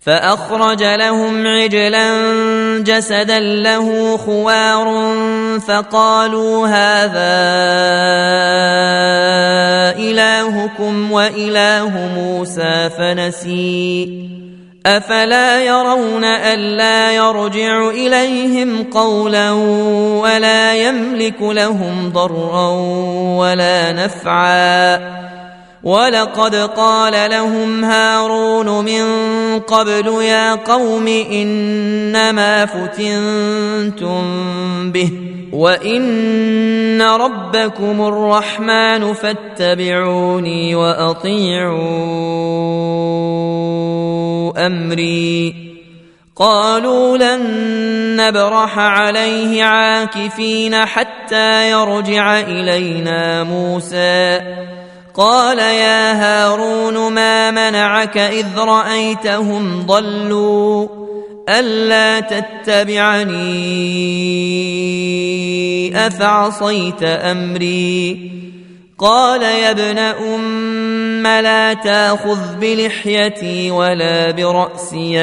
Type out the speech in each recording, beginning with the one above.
فأخرج لهم عجلا جسدا له خوار فقالوا هذا إلهكم وإله موسى فنسي أفلا يرون ألا يرجع إليهم قولا ولا يملك لهم ضرا ولا نفعا ولقد قال لهم هارون من قبل يا قوم إنما فتنتم به وإن ربكم الرحمن فاتبعوني وأطيعوا أمري قالوا لن نبرح عليه عاكفين حتى يرجع إلينا موسى قال يا هارون ما منعك إذ رأيتهم ضلوا ألا تتبعني أفعصيت أمري قال يا ابن أم لا تأخذ بلحيتي ولا برأسي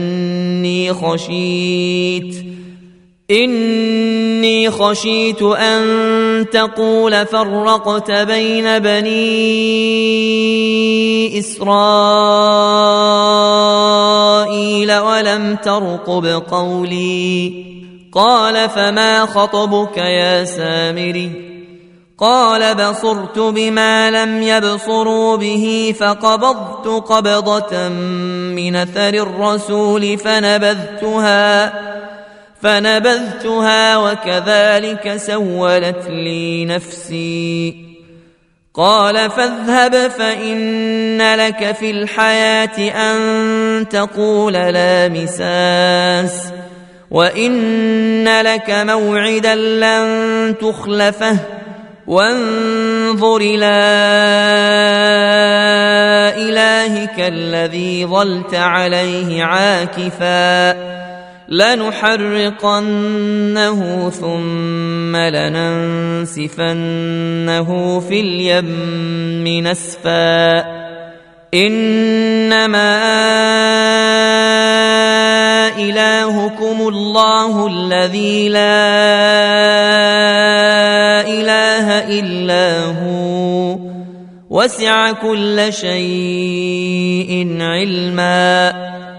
إني خشيت أن تقول فرقت بين بني إسرائيل ولم ترقب قولي قال فما خطبك يا سامري قال بصرت بما لم يبصروا به فقبضت قبضة من أثر الرسول فنبذتها وكذلك سولت لي نفسي قال فاذهب فإن لك في الحياة أن تقول لا مساس وإن لك موعدا لن تخلفه وانظر إلى إلهك الذي ظلت عليه عاكفا لنحرقنه ثم لننسفنه في اليم نسفا إنما إلهكم الله الذي لا إله إلا هو وسع كل شيء علما